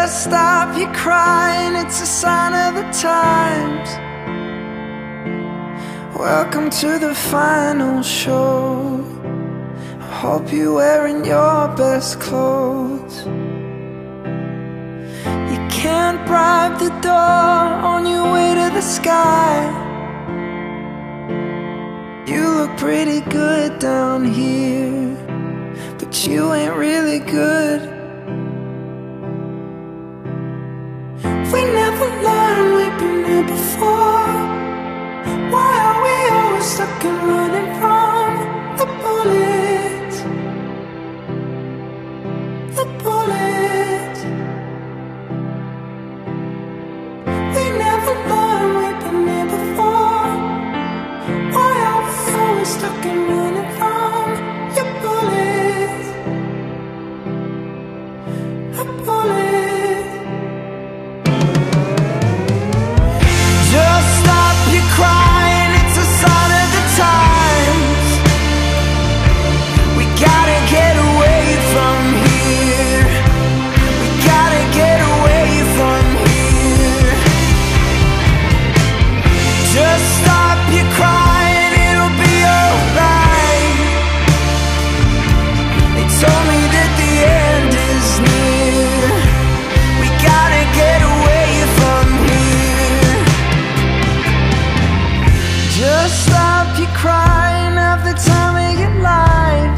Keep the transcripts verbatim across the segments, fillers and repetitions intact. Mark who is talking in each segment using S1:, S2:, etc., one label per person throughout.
S1: Just stop your crying, it's a sign of the times. Welcome to the final show. I hope you're wearing your best clothes. You can't bribe the door on your way to the sky. You look pretty good down here, but you ain't really good. We never learned, we've been here before. Why are we always stuck and running from the bullets? The bullets. We never learned, we've been here before. Why are we always stuck and running from your bullets? The bullets. Just stop your crying, it's a sign of the times. We gotta get away from here. We gotta get away from here. Just stop your crying, it'll be alright. They told me that the end is near. We gotta get away from here. Just stop your crying, have the time of your life.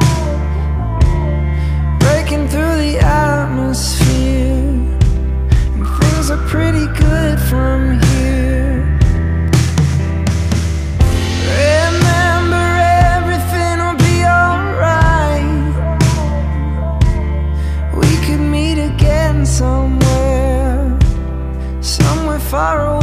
S1: Breaking through the atmosphere, and things are pretty good from here. Remember, everything will be alright. We could meet again somewhere, somewhere far away.